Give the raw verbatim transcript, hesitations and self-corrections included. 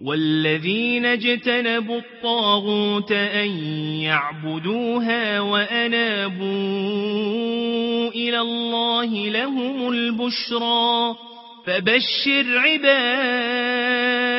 والذين اجتنبوا الطاغوت أن يعبدوها وأنابوا إلى الله لهم البشرى فبشر عباد